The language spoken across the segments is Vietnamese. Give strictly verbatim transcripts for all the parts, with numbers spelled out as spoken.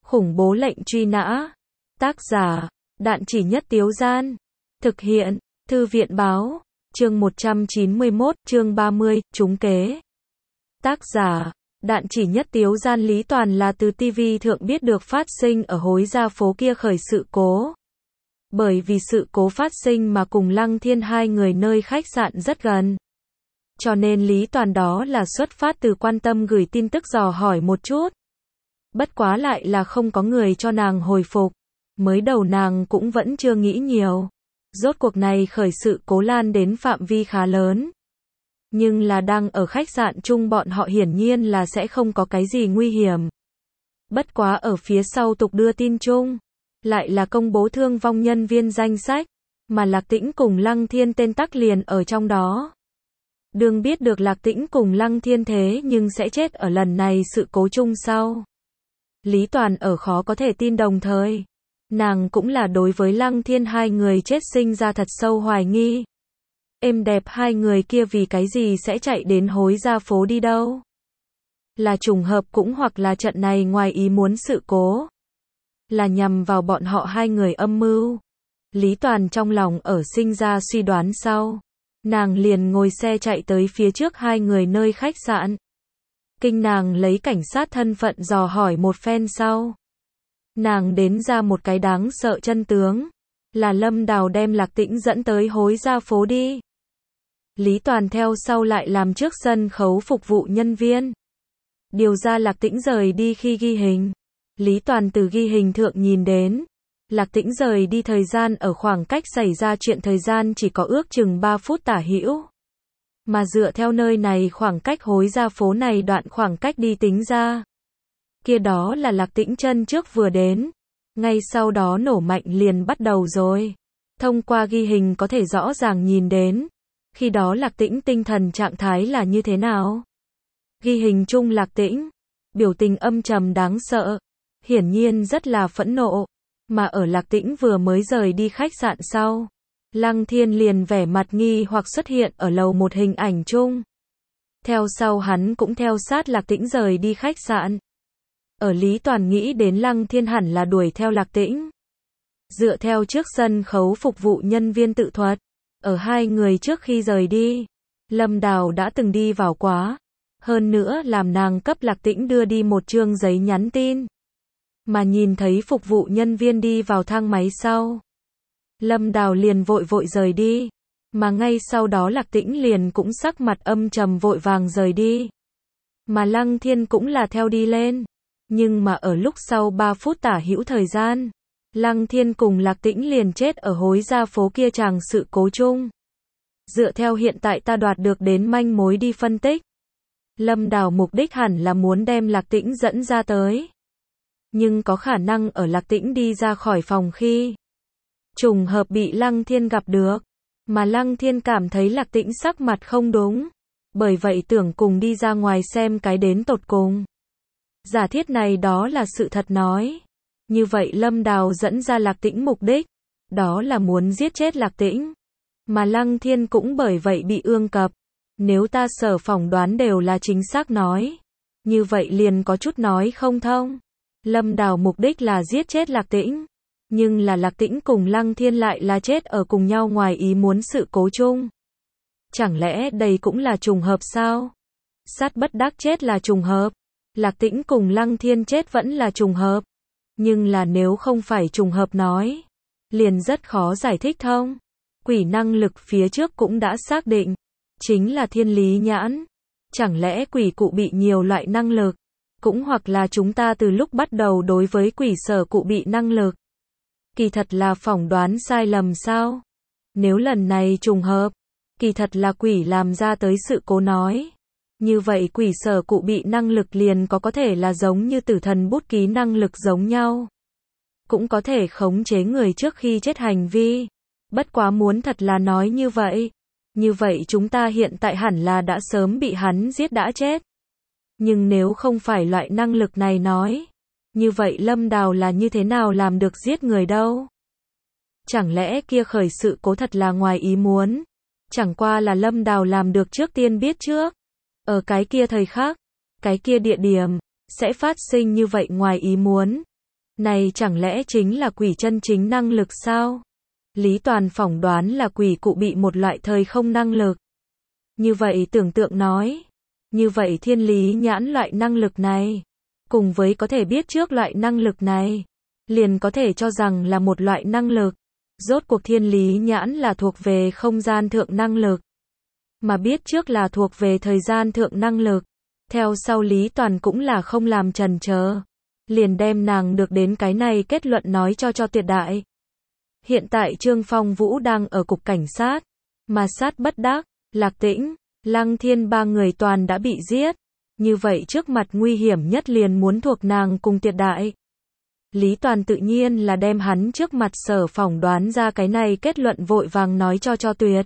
Khủng bố lệnh truy nã. Tác giả, Đạn Chỉ Nhất Tiếu Gian. Thực hiện, Thư viện báo. Chương một trăm chín mươi mốt, chương ba mươi, trúng kế. Tác giả, Đạn Chỉ Nhất Tiếu Gian. Lý Toàn là từ ti vi thượng biết được phát sinh ở Hối Gia phố kia khởi sự cố. Bởi vì sự cố phát sinh mà cùng Lăng Thiên hai người nơi khách sạn rất gần. Cho nên Lý Toàn đó là xuất phát từ quan tâm gửi tin tức dò hỏi một chút. Bất quá lại là không có người cho nàng hồi phục. Mới đầu nàng cũng vẫn chưa nghĩ nhiều. Rốt cuộc này khởi sự cố lan đến phạm vi khá lớn. Nhưng là đang ở khách sạn chung bọn họ hiển nhiên là sẽ không có cái gì nguy hiểm. Bất quá ở phía sau tục đưa tin chung, lại là công bố thương vong nhân viên danh sách, mà Lạc Tĩnh cùng Lăng Thiên tên tắc liền ở trong đó. Đương biết được Lạc Tĩnh cùng Lăng Thiên thế nhưng sẽ chết ở lần này sự cố chung sau. Lý Toàn ở khó có thể tin, đồng thời nàng cũng là đối với Lăng Thiên hai người chết sinh ra thật sâu hoài nghi. Êm đẹp hai người kia vì cái gì sẽ chạy đến Hối Gia phố đi đâu? Là trùng hợp cũng hoặc là trận này ngoài ý muốn sự cố, là nhằm vào bọn họ hai người âm mưu. Lý Toàn trong lòng ở sinh ra suy đoán sau, nàng liền ngồi xe chạy tới phía trước hai người nơi khách sạn. Kinh nàng lấy cảnh sát thân phận dò hỏi một phen sau, nàng đến ra một cái đáng sợ chân tướng, là Lâm Đào đem Lạc Tĩnh dẫn tới Hối Gia phố đi. Lý Toàn theo sau lại làm trước sân khấu phục vụ nhân viên, điều ra Lạc Tĩnh rời đi khi ghi hình. Lý Toàn từ ghi hình thượng nhìn đến, Lạc Tĩnh rời đi thời gian ở khoảng cách xảy ra chuyện thời gian chỉ có ước chừng ba phút tả hữu. Mà dựa theo nơi này khoảng cách Hối Gia phố này đoạn khoảng cách đi tính ra, kia đó là Lạc Tĩnh chân trước vừa đến, ngay sau đó nổ mạnh liền bắt đầu rồi. Thông qua ghi hình có thể rõ ràng nhìn đến, khi đó Lạc Tĩnh tinh thần trạng thái là như thế nào. Ghi hình chung Lạc Tĩnh, biểu tình âm trầm đáng sợ, hiển nhiên rất là phẫn nộ, mà ở Lạc Tĩnh vừa mới rời đi khách sạn sau, Lăng Thiên liền vẻ mặt nghi hoặc xuất hiện ở lầu một hình ảnh chung. Theo sau hắn cũng theo sát Lạc Tĩnh rời đi khách sạn. Ở Lý Toàn nghĩ đến Lăng Thiên hẳn là đuổi theo Lạc Tĩnh. Dựa theo trước sân khấu phục vụ nhân viên tự thuật, ở hai người trước khi rời đi, Lâm Đào đã từng đi vào quá. Hơn nữa làm nàng cấp Lạc Tĩnh đưa đi một chương giấy nhắn tin. Mà nhìn thấy phục vụ nhân viên đi vào thang máy sau, Lâm Đào liền vội vội rời đi. Mà ngay sau đó Lạc Tĩnh liền cũng sắc mặt âm trầm vội vàng rời đi. Mà Lăng Thiên cũng là theo đi lên. Nhưng mà ở lúc sau ba phút tả hữu thời gian, Lăng Thiên cùng Lạc Tĩnh liền chết ở Hối Gia phố kia chàng sự cố chung. Dựa theo hiện tại ta đoạt được đến manh mối đi phân tích, Lâm Đào mục đích hẳn là muốn đem Lạc Tĩnh dẫn ra tới. Nhưng có khả năng ở Lạc Tĩnh đi ra khỏi phòng khi trùng hợp bị Lăng Thiên gặp được. Mà Lăng Thiên cảm thấy Lạc Tĩnh sắc mặt không đúng, bởi vậy tưởng cùng đi ra ngoài xem cái đến tột cùng. Giả thiết này đó là sự thật nói. Như vậy Lâm Đào dẫn ra Lạc Tĩnh mục đích, đó là muốn giết chết Lạc Tĩnh. Mà Lăng Thiên cũng bởi vậy bị ương cập. Nếu ta sở phỏng đoán đều là chính xác nói, như vậy liền có chút nói không thông. Lâm Đào mục đích là giết chết Lạc Tĩnh, nhưng là Lạc Tĩnh cùng Lăng Thiên lại là chết ở cùng nhau ngoài ý muốn sự cố chung. Chẳng lẽ đây cũng là trùng hợp sao? Sát bất đắc chết là trùng hợp, Lạc Tĩnh cùng Lăng Thiên chết vẫn là trùng hợp. Nhưng là nếu không phải trùng hợp nói, liền rất khó giải thích thông. Quỷ năng lực phía trước cũng đã xác định, chính là thiên lý nhãn. Chẳng lẽ quỷ cụ bị nhiều loại năng lực, cũng hoặc là chúng ta từ lúc bắt đầu đối với quỷ sở cụ bị năng lực, kỳ thật là phỏng đoán sai lầm sao? Nếu lần này trùng hợp, kỳ thật là quỷ làm ra tới sự cố nói, như vậy quỷ sở cụ bị năng lực liền có có thể là giống như tử thần bút ký năng lực giống nhau. Cũng có thể khống chế người trước khi chết hành vi. Bất quá muốn thật là nói như vậy, như vậy chúng ta hiện tại hẳn là đã sớm bị hắn giết đã chết. Nhưng nếu không phải loại năng lực này nói, như vậy Lâm Đào là như thế nào làm được giết người đâu? Chẳng lẽ kia khởi sự cố thật là ngoài ý muốn? Chẳng qua là Lâm Đào làm được trước tiên biết trước. Ở cái kia thời khắc, cái kia địa điểm, sẽ phát sinh như vậy ngoài ý muốn. Này chẳng lẽ chính là quỷ chân chính năng lực sao? Lý Toàn phỏng đoán là quỷ cụ bị một loại thời không năng lực. Như vậy tưởng tượng nói. Như vậy thiên lý nhãn loại năng lực này, cùng với có thể biết trước loại năng lực này, liền có thể cho rằng là một loại năng lực. Rốt cuộc thiên lý nhãn là thuộc về không gian thượng năng lực, mà biết trước là thuộc về thời gian thượng năng lực. Theo sau Lý Toàn cũng là không làm chần chờ, liền đem nàng được đến cái này kết luận nói cho cho Tuyệt Đại. Hiện tại Trương Phong Vũ đang ở cục cảnh sát, mà sát bất đắc, Lạc Tĩnh, Lăng Thiên ba người toàn đã bị giết. Như vậy trước mặt nguy hiểm nhất liền muốn thuộc nàng cùng Tuyệt Đại. Lý Toàn tự nhiên là đem hắn trước mặt sở phỏng đoán ra cái này kết luận vội vàng nói cho cho Tuyệt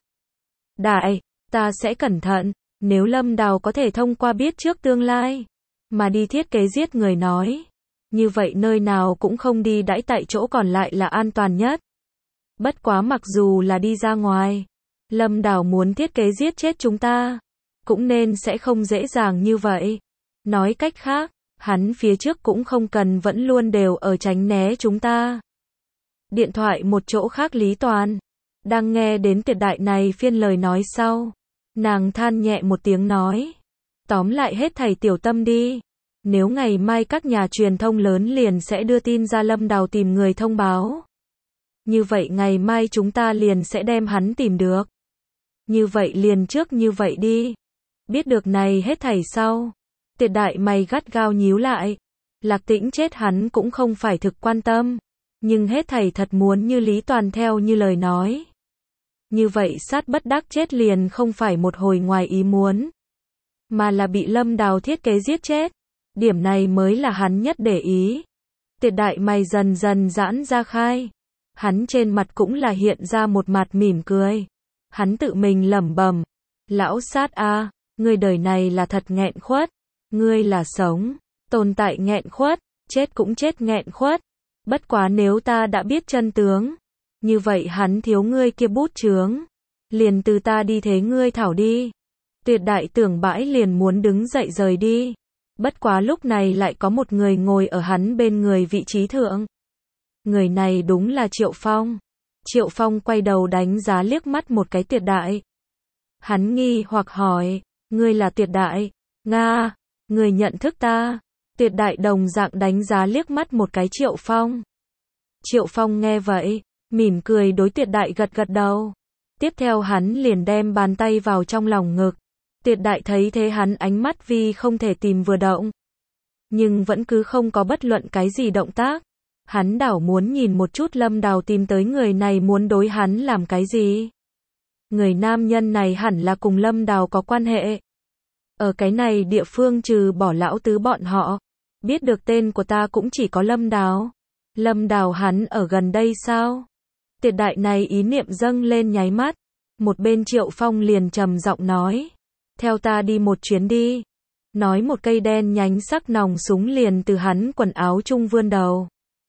Đại, ta sẽ cẩn thận, nếu Lâm Đào có thể thông qua biết trước tương lai, mà đi thiết kế giết người nói, như vậy nơi nào cũng không đi đãi tại chỗ còn lại là an toàn nhất. Bất quá mặc dù là đi ra ngoài, Lâm Đào muốn thiết kế giết chết chúng ta, cũng nên sẽ không dễ dàng như vậy. Nói cách khác, hắn phía trước cũng không cần vẫn luôn đều ở tránh né chúng ta. Điện thoại một chỗ khác Lý Toàn, đang nghe đến Tuyệt Đại này phiên lời nói sau. Nàng than nhẹ một tiếng nói. Tóm lại hết thảy tiểu tâm đi. Nếu ngày mai các nhà truyền thông lớn liền sẽ đưa tin ra Lâm Đào tìm người thông báo. Như vậy ngày mai chúng ta liền sẽ đem hắn tìm được. Như vậy liền trước như vậy đi. Biết được này hết thảy sau. Tuyệt Đại mày gắt gao nhíu lại. Lạc Tĩnh chết hắn cũng không phải thực quan tâm. Nhưng hết thảy thật muốn như Lý Toàn theo như lời nói. Như vậy sát bất đắc chết liền không phải một hồi ngoài ý muốn, mà là bị Lâm Đào thiết kế giết chết. Điểm này mới là hắn nhất để ý. Tuyệt Đại mày dần dần giãn ra khai. Hắn trên mặt cũng là hiện ra một mặt mỉm cười. Hắn tự mình lẩm bẩm. Lão sát a, ngươi đời này là thật nghẹn khuất. Ngươi là sống, tồn tại nghẹn khuất, chết cũng chết nghẹn khuất. Bất quá nếu ta đã biết chân tướng, như vậy hắn thiếu ngươi kia bút chướng, liền từ ta đi thế ngươi thảo đi. Tuyệt Đại tưởng bãi liền muốn đứng dậy rời đi. Bất quá lúc này lại có một người ngồi ở hắn bên người vị trí thượng. Người này đúng là Triệu Phong. Triệu Phong quay đầu đánh giá liếc mắt một cái Tuyệt Đại. Hắn nghi hoặc hỏi, ngươi là Tuyệt Đại? Nga, ngươi nhận thức ta? Tuyệt Đại đồng dạng đánh giá liếc mắt một cái Triệu Phong. Triệu Phong nghe vậy, mỉm cười đối Tuyệt Đại gật gật đầu. Tiếp theo hắn liền đem bàn tay vào trong lòng ngực. Tuyệt Đại thấy thế hắn ánh mắt vì không thể tìm vừa động. Nhưng vẫn cứ không có bất luận cái gì động tác. Hắn đảo muốn nhìn một chút Lâm Đào tìm tới người này muốn đối hắn làm cái gì. Người nam nhân này hẳn là cùng Lâm Đào có quan hệ. Ở cái này địa phương trừ bỏ lão tứ bọn họ, biết được tên của ta cũng chỉ có Lâm Đào. Lâm Đào hắn ở gần đây sao? Tuyệt Đại này ý niệm dâng lên nháy mắt. Một bên Triệu Phong liền trầm giọng nói. Theo ta đi một chuyến đi. Nói một cây đen nhánh sắc nòng súng liền từ hắn quần áo trung vươn đầu.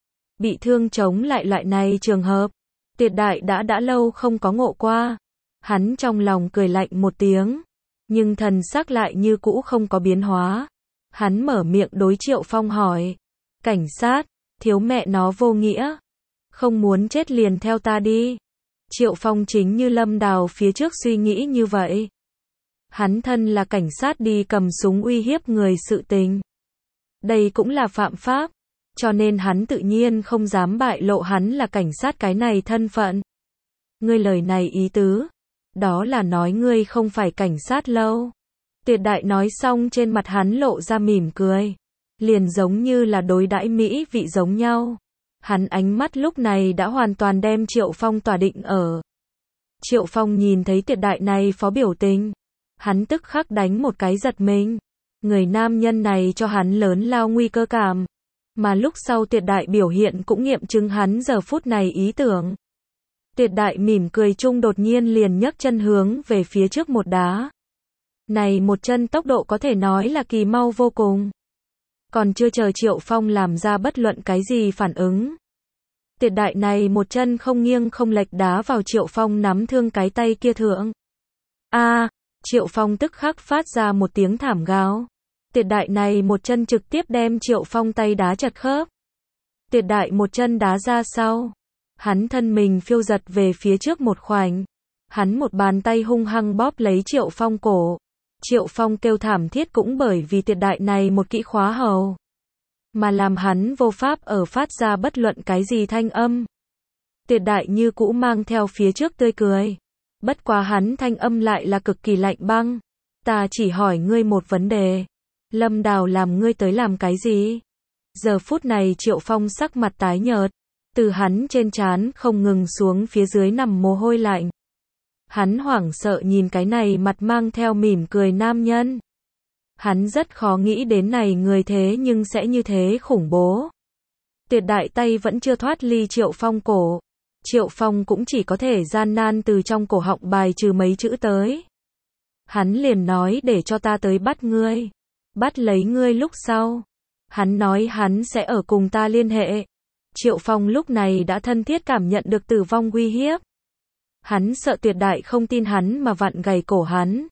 Bị thương chống lại loại này trường hợp. Tuyệt Đại đã đã lâu không có ngộ qua. Hắn trong lòng cười lạnh một tiếng. Nhưng thần sắc lại như cũ không có biến hóa. Hắn mở miệng đối Triệu Phong hỏi. Cảnh sát, thiếu mẹ nó vô nghĩa. Không muốn chết liền theo ta đi. Triệu Phong chính như Lâm Đào phía trước suy nghĩ như vậy. Hắn thân là cảnh sát đi cầm súng uy hiếp người sự tình. Đây cũng là phạm pháp. Cho nên hắn tự nhiên không dám bại lộ hắn là cảnh sát cái này thân phận. Ngươi lời này ý tứ. Đó là nói ngươi không phải cảnh sát lâu. Tuyệt Đại nói xong trên mặt hắn lộ ra mỉm cười. Liền giống như là đối đãi mỹ vị giống nhau. Hắn ánh mắt lúc này đã hoàn toàn đem Triệu Phong tỏa định ở. Triệu Phong nhìn thấy Tuyệt Đại này phó biểu tình. Hắn tức khắc đánh một cái giật mình. Người nam nhân này cho hắn lớn lao nguy cơ cảm. Mà lúc sau Tuyệt Đại biểu hiện cũng nghiệm chứng hắn giờ phút này ý tưởng. Tuyệt Đại mỉm cười chung đột nhiên liền nhấc chân hướng về phía trước một đá. Này một chân tốc độ có thể nói là kỳ mau vô cùng. Còn chưa chờ Triệu Phong làm ra bất luận cái gì phản ứng. Tuyệt Đại này một chân không nghiêng không lệch đá vào Triệu Phong nắm thương cái tay kia thượng. A, Triệu Phong tức khắc phát ra một tiếng thảm gào. Tuyệt Đại này một chân trực tiếp đem Triệu Phong tay đá chật khớp. Tiệt đại một chân đá ra sau. Hắn thân mình phiêu giật về phía trước một khoảnh. Hắn một bàn tay hung hăng bóp lấy Triệu Phong cổ. Triệu Phong kêu thảm thiết cũng bởi vì tiệt đại này một kỹ khóa hầu. Mà làm hắn vô pháp ở phát ra bất luận cái gì thanh âm. Tiệt đại như cũ mang theo phía trước tươi cười. Bất quá hắn thanh âm lại là cực kỳ lạnh băng. Ta chỉ hỏi ngươi một vấn đề. Lâm Đào làm ngươi tới làm cái gì? Giờ phút này Triệu Phong sắc mặt tái nhợt. Từ hắn trên trán không ngừng xuống phía dưới nằm mồ hôi lạnh. Hắn hoảng sợ nhìn cái này mặt mang theo mỉm cười nam nhân. Hắn rất khó nghĩ đến này người thế nhưng sẽ như thế khủng bố. Tiệt đại tay vẫn chưa thoát ly Triệu Phong cổ. Triệu Phong cũng chỉ có thể gian nan từ trong cổ họng bài trừ mấy chữ tới. Hắn liền nói để cho ta tới bắt ngươi. Bắt lấy ngươi lúc sau. Hắn nói hắn sẽ ở cùng ta liên hệ. Triệu Phong lúc này đã thân thiết cảm nhận được tử vong uy hiếp. Hắn sợ Tiệt đại không tin hắn mà vặn gầy cổ hắn.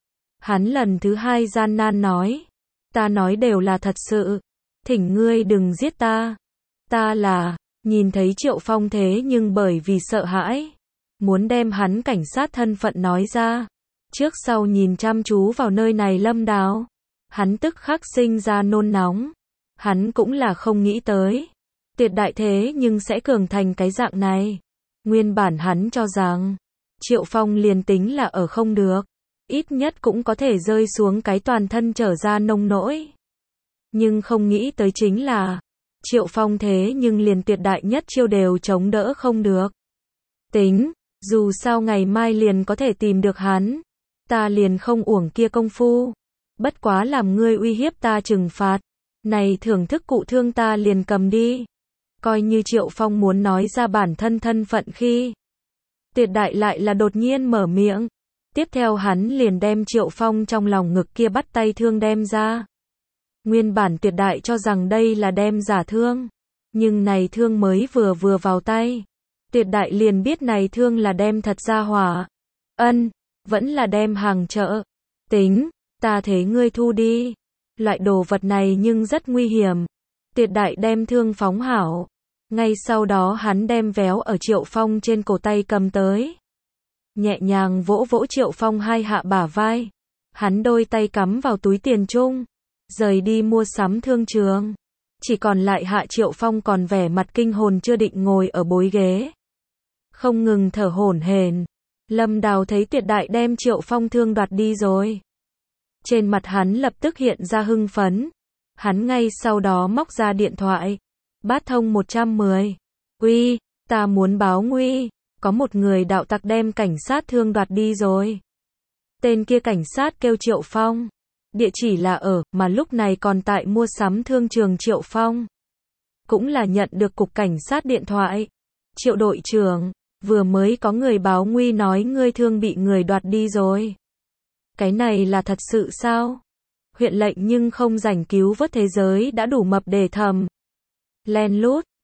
Hắn lần thứ hai gian nan nói. Ta nói đều là thật sự. Thỉnh ngươi đừng giết ta. Ta là, nhìn thấy Triệu Phong thế nhưng bởi vì sợ hãi. Muốn đem hắn cảnh sát thân phận nói ra. Trước sau nhìn chăm chú vào nơi này Lâm Đào. Hắn tức khắc sinh ra nôn nóng. Hắn cũng là không nghĩ tới. Tiệt đại thế nhưng sẽ cường thành cái dạng này. Nguyên bản hắn cho rằng. Triệu Phong liền tính là ở không được. Ít nhất cũng có thể rơi xuống cái toàn thân trở ra nông nỗi. Nhưng không nghĩ tới chính là. Triệu Phong thế nhưng liền tuyệt đại nhất chiêu đều chống đỡ không được. Tính, dù sao ngày mai liền có thể tìm được hắn. Ta liền không uổng kia công phu. Bất quá làm ngươi uy hiếp ta trừng phạt. Này thưởng thức cụ thương ta liền cầm đi. Coi như Triệu Phong muốn nói ra bản thân thân phận khi. Tiệt đại lại là đột nhiên mở miệng. Tiếp theo hắn liền đem Triệu Phong trong lòng ngực kia bắt tay thương đem ra. Nguyên bản Tiệt đại cho rằng đây là đem giả thương. Nhưng này thương mới vừa vừa vào tay. Tiệt đại liền biết này thương là đem thật ra hỏa. Ân, vẫn là đem hàng chợ. Tính, ta thế ngươi thu đi. Loại đồ vật này nhưng rất nguy hiểm. Tiệt đại đem thương phóng hảo. Ngay sau đó hắn đem véo ở Triệu Phong trên cổ tay cầm tới. Nhẹ nhàng vỗ vỗ Triệu Phong hai hạ bả vai. Hắn đôi tay cắm vào túi tiền chung. Rời đi mua sắm thương trường. Chỉ còn lại hạ Triệu Phong còn vẻ mặt kinh hồn chưa định ngồi ở bối ghế. Không ngừng thở hổn hển. Lâm Đào thấy Tiệt đại đem Triệu Phong thương đoạt đi rồi. Trên mặt hắn lập tức hiện ra hưng phấn. Hắn ngay sau đó móc ra điện thoại. Bát thông một trăm mười. Uy, ta muốn báo nguy. Có một người đạo tặc đem cảnh sát thương đoạt đi rồi. Tên kia cảnh sát kêu Triệu Phong. Địa chỉ là ở, mà lúc này còn tại mua sắm thương trường Triệu Phong. Cũng là nhận được cục cảnh sát điện thoại. Triệu đội trưởng, vừa mới có người báo nguy nói ngươi thương bị người đoạt đi rồi. Cái này là thật sự sao? Huyện lệnh nhưng không rảnh cứu vớt thế giới đã đủ mập để thầm. Len lút,